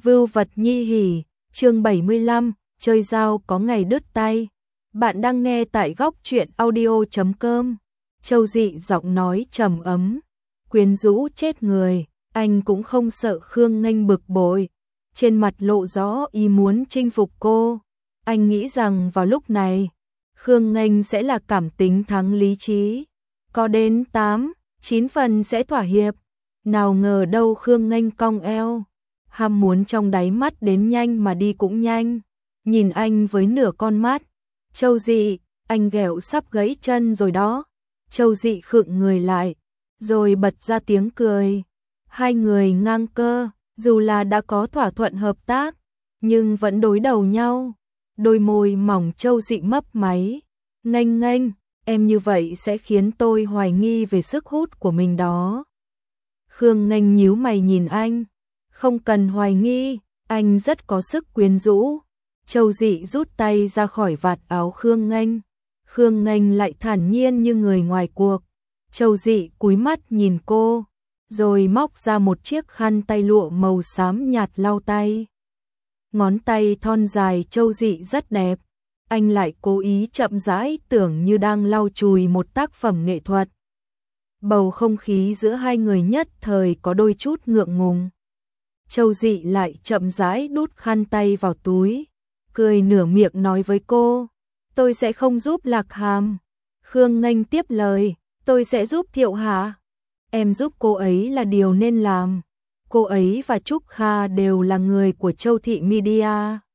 Vưu vật nhi hỉ, chương 75, chơi dao có ngày đứt tay. Bạn đang nghe tại góc truyện audio.com. Châu Dị giọng nói trầm ấm, quyến rũ chết người, anh cũng không sợ Khương Nghênh bực bội. Trên mặt lộ rõ ý muốn chinh phục cô. Anh nghĩ rằng vào lúc này, Khương Nghênh sẽ là cảm tính thắng lý trí. Có đến 8-9 phần sẽ thỏa hiệp. Nào ngờ đâu Khương Nghênh cong eo. Ham muốn trong đáy mắt đến nhanh mà đi cũng nhanh. Nhìn anh với nửa con mắt. Châu Dị, anh ghẹo sắp gãy chân rồi đó. Châu Dị khựng người lại, rồi bật ra tiếng cười. Hai người ngang cơ, dù là đã có thỏa thuận hợp tác, nhưng vẫn đối đầu nhau. Đôi môi mỏng Châu Dị mấp máy. Nghênh nghênh, em như vậy sẽ khiến tôi hoài nghi về sức hút của mình đó. Khương Nghênh nhíu mày nhìn anh. Không cần hoài nghi, anh rất có sức quyến rũ. Châu Dị rút tay ra khỏi vạt áo Khương Nghênh. Khương Nghênh lại thản nhiên như người ngoài cuộc. Châu Dị cúi mắt nhìn cô, rồi móc ra một chiếc khăn tay lụa màu xám nhạt lau tay. Ngón tay thon dài Châu Dị rất đẹp. Anh lại cố ý chậm rãi tưởng như đang lau chùi một tác phẩm nghệ thuật. Bầu không khí giữa hai người nhất thời có đôi chút ngượng ngùng. Châu Dị lại chậm rãi đút khăn tay vào túi, cười nửa miệng nói với cô, tôi sẽ không giúp Lạc Hàm. Khương Nghênh tiếp lời, tôi sẽ giúp Thiệu Hà. Em giúp cô ấy là điều nên làm. Cô ấy và Trúc Kha đều là người của Châu Thị Media.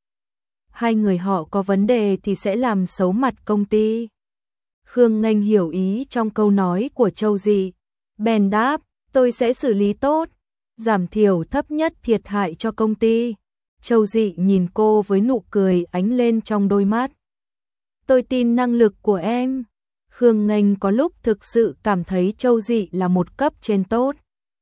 Hai người họ có vấn đề thì sẽ làm xấu mặt công ty. Khương Nghênh hiểu ý trong câu nói của Châu Dị, bèn đáp, tôi sẽ xử lý tốt, giảm thiểu thấp nhất thiệt hại cho công ty. Châu Dị nhìn cô với nụ cười ánh lên trong đôi mắt. Tôi tin năng lực của em. Khương Nghênh có lúc thực sự cảm thấy Châu Dị là một cấp trên tốt.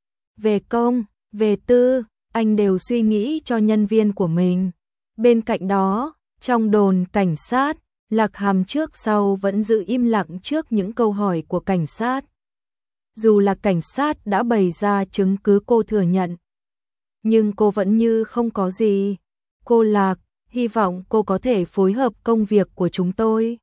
Về công, về tư, anh đều suy nghĩ cho nhân viên của mình. Bên cạnh đó, trong đồn cảnh sát, Lạc Hàm trước sau vẫn giữ im lặng trước những câu hỏi của cảnh sát. Dù là cảnh sát đã bày ra chứng cứ cô thừa nhận, nhưng cô vẫn như không có gì. Cô Lạc, hy vọng cô có thể phối hợp công việc của chúng tôi.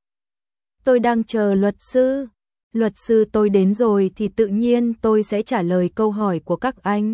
Tôi đang chờ luật sư. Luật sư tôi đến rồi thì tự nhiên tôi sẽ trả lời câu hỏi của các anh.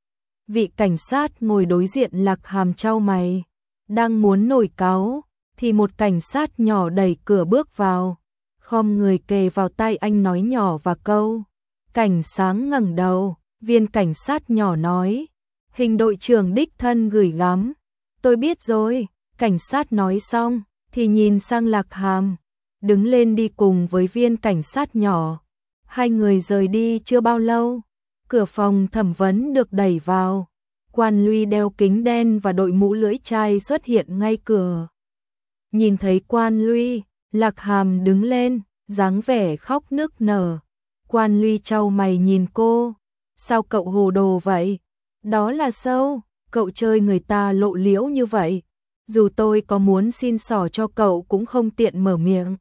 Vị cảnh sát ngồi đối diện Lạc Hàm chau mày, đang muốn nổi cáu thì một cảnh sát nhỏ đẩy cửa bước vào, khom người kề vào tai anh nói nhỏ và câu. Cảnh sáng ngẩng đầu, viên cảnh sát nhỏ nói, hình đội trưởng đích thân gửi gắm. Tôi biết rồi, cảnh sát nói xong thì nhìn sang Lạc Hàm, đứng lên đi cùng với viên cảnh sát nhỏ. Hai người rời đi chưa bao lâu, cửa phòng thẩm vấn được đẩy vào. Quan Luy đeo kính đen và đội mũ lưỡi chai xuất hiện ngay cửa. Nhìn thấy Quan Luy, Lạc Hàm đứng lên, dáng vẻ khóc nức nở. Quan Luy chau mày nhìn cô, sao cậu hồ đồ vậy? Đó là sâu, cậu chơi người ta lộ liễu như vậy. Dù tôi có muốn xin xỏ cho cậu cũng không tiện mở miệng.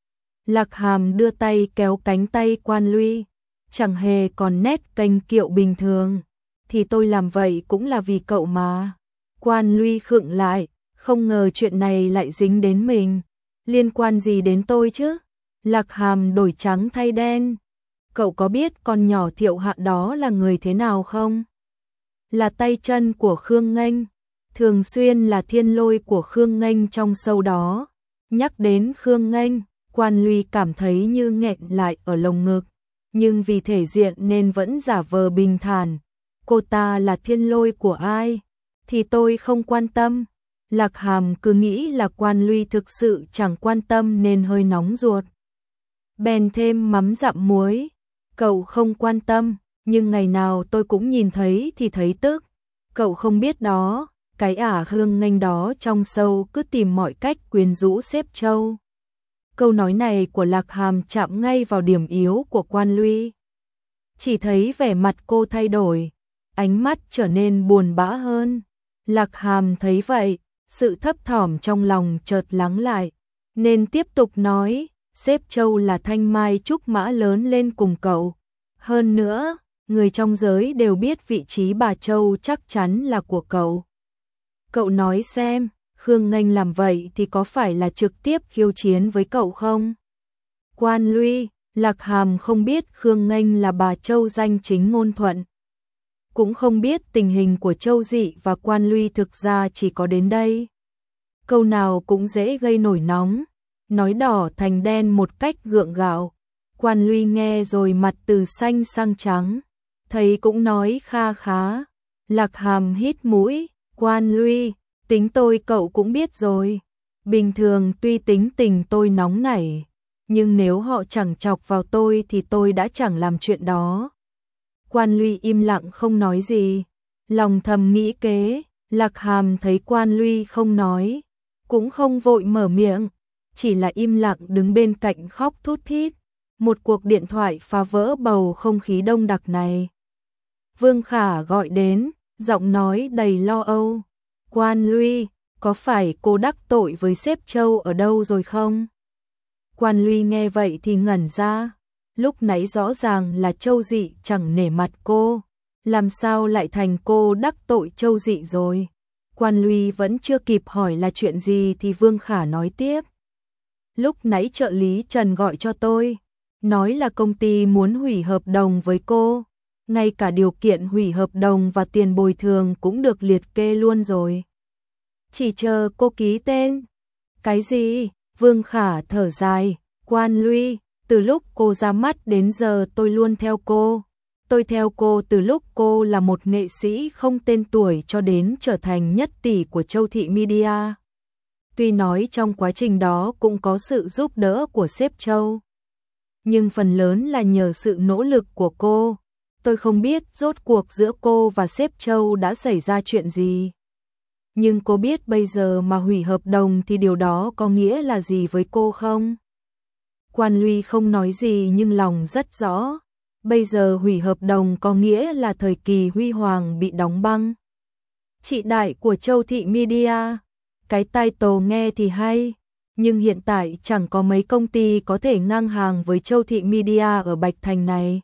Lạc Hàm đưa tay kéo cánh tay Quan Luy, chẳng hề còn nét kênh kiệu bình thường. Thì tôi làm vậy cũng là vì cậu mà. Quan Luy khựng lại, không ngờ chuyện này lại dính đến mình. Liên quan gì đến tôi chứ? Lạc Hàm đổi trắng thay đen. Cậu có biết con nhỏ Thiệu Hạ đó là người thế nào không? Là tay chân của Khương Nghênh, thường xuyên là thiên lôi của Khương Nghênh trong show đó. Nhắc đến Khương Nghênh, Quan Luy cảm thấy như nghẹn lại ở lồng ngực, nhưng vì thể diện nên vẫn giả vờ bình thản. Cô ta là thiên lôi của ai? Thì tôi không quan tâm. Lạc Hàm cứ nghĩ là Quan Luy thực sự chẳng quan tâm nên hơi nóng ruột. Bèn thêm mắm dặm muối. Cậu không quan tâm, nhưng ngày nào tôi cũng nhìn thấy thì thấy tức. Cậu không biết đó, cái Khương Nghênh đó trong show cứ tìm mọi cách quyến rũ sếp Châu. Câu nói này của Lạc Hàm chạm ngay vào điểm yếu của Quan Luy. Chỉ thấy vẻ mặt cô thay đổi, ánh mắt trở nên buồn bã hơn. Lạc Hàm thấy vậy, sự thấp thỏm trong lòng chợt lắng lại, nên tiếp tục nói, sếp Châu là thanh mai trúc mã lớn lên cùng cậu. Hơn nữa, người trong giới đều biết vị trí bà Châu chắc chắn là của cậu. Cậu nói xem, Khương Nghênh làm vậy thì có phải là trực tiếp khiêu chiến với cậu không? Quan Luy, Lạc Hàm không biết Khương Nghênh là bà Châu danh chính ngôn thuận. Cũng không biết tình hình của Châu Dị và Quan Luy thực ra chỉ có đến đây. Câu nào cũng dễ gây nổi nóng, nói đỏ thành đen một cách gượng gạo. Quan Luy nghe rồi mặt từ xanh sang trắng, thầy cũng nói kha khá. Lạc Hàm hít mũi, Quan Luy, tính tôi cậu cũng biết rồi. Bình thường tuy tính tình tôi nóng nảy, nhưng nếu họ chẳng chọc vào tôi thì tôi đã chẳng làm chuyện đó. Quan Luy im lặng không nói gì, lòng thầm nghĩ kế. Lạc Hàm thấy Quan Luy không nói, cũng không vội mở miệng, chỉ là im lặng đứng bên cạnh khóc thút thít. Một cuộc điện thoại phá vỡ bầu không khí đông đặc này. Vương Khả gọi đến, giọng nói đầy lo âu. Quan Luy, có phải cô đắc tội với sếp Châu ở đâu rồi không? Quan Luy nghe vậy thì ngẩn ra. Lúc nãy rõ ràng là Châu Dị chẳng nể mặt cô, làm sao lại thành cô đắc tội Châu Dị rồi? Quan Luy vẫn chưa kịp hỏi là chuyện gì thì Vương Khả nói tiếp. Lúc nãy trợ lý Trần gọi cho tôi, nói là công ty muốn hủy hợp đồng với cô, ngay cả điều kiện hủy hợp đồng và tiền bồi thường cũng được liệt kê luôn rồi. Chỉ chờ cô ký tên. Cái gì? Vương Khả thở dài. Quan Luy, từ lúc cô ra mắt đến giờ tôi luôn theo cô. Tôi theo cô từ lúc cô là một nghệ sĩ không tên tuổi cho đến trở thành nhất tỷ của Châu Thị Media. Tuy nói trong quá trình đó cũng có sự giúp đỡ của sếp Châu, nhưng phần lớn là nhờ sự nỗ lực của cô. Tôi không biết rốt cuộc giữa cô và sếp Châu đã xảy ra chuyện gì. Nhưng cô biết bây giờ mà hủy hợp đồng thì điều đó có nghĩa là gì với cô không? Quan Luy không nói gì nhưng lòng rất rõ. Bây giờ hủy hợp đồng có nghĩa là thời kỳ huy hoàng bị đóng băng. Chị đại của Châu Thị Media, cái title nghe thì hay, nhưng hiện tại chẳng có mấy công ty có thể ngang hàng với Châu Thị Media ở Bạch Thành này.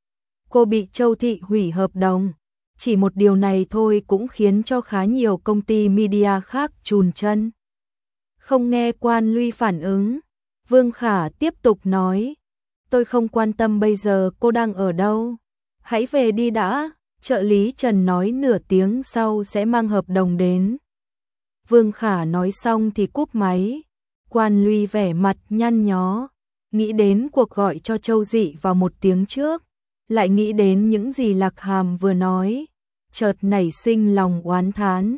Cô bị Châu Thị hủy hợp đồng, chỉ một điều này thôi cũng khiến cho khá nhiều công ty media khác chùn chân. Không nghe Quan Luy phản ứng, Vương Khả tiếp tục nói, tôi không quan tâm bây giờ cô đang ở đâu, hãy về đi đã. Trợ lý Trần nói nửa tiếng sau sẽ mang hợp đồng đến. Vương Khả nói xong thì cúp máy. Quan Luy vẻ mặt nhăn nhó, nghĩ đến cuộc gọi cho Châu Dị vào một tiếng trước, lại nghĩ đến những gì Lạc Hàm vừa nói, chợt nảy sinh lòng oán thán.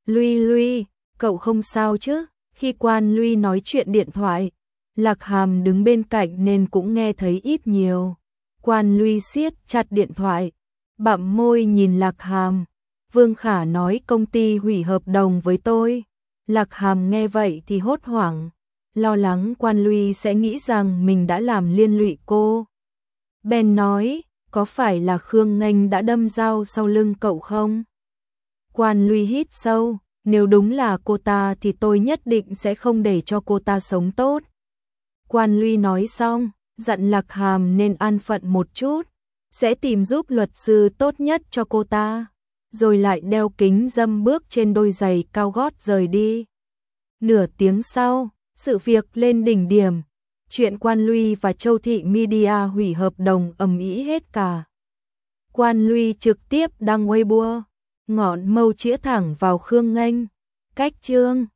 Luy, cậu không sao chứ? Khi Quan Luy nói chuyện điện thoại, Lạc Hàm đứng bên cạnh nên cũng nghe thấy ít nhiều. Quan Luy siết chặt điện thoại, bặm môi nhìn Lạc Hàm. Vương Khả nói công ty hủy hợp đồng với tôi. Lạc Hàm nghe vậy thì hốt hoảng, lo lắng Quan Luy sẽ nghĩ rằng mình đã làm liên lụy cô. Bèn nói, có phải là Khương Nghênh đã đâm dao sau lưng cậu không? Quan Luy hít sâu, nếu đúng là cô ta thì tôi nhất định sẽ không để cho cô ta sống tốt. Quan Luy nói xong, dặn Lạc Hàm nên an phận một chút, sẽ tìm giúp luật sư tốt nhất cho cô ta, rồi lại đeo kính râm bước trên đôi giày cao gót rời đi. Nửa tiếng sau, sự việc lên đỉnh điểm, chuyện Quan Luy và Châu Thị Media hủy hợp đồng ầm ĩ hết cả. Quan Luy trực tiếp đăng Weibo, ngọn mâu chĩa thẳng vào Khương Nghênh. Cách chương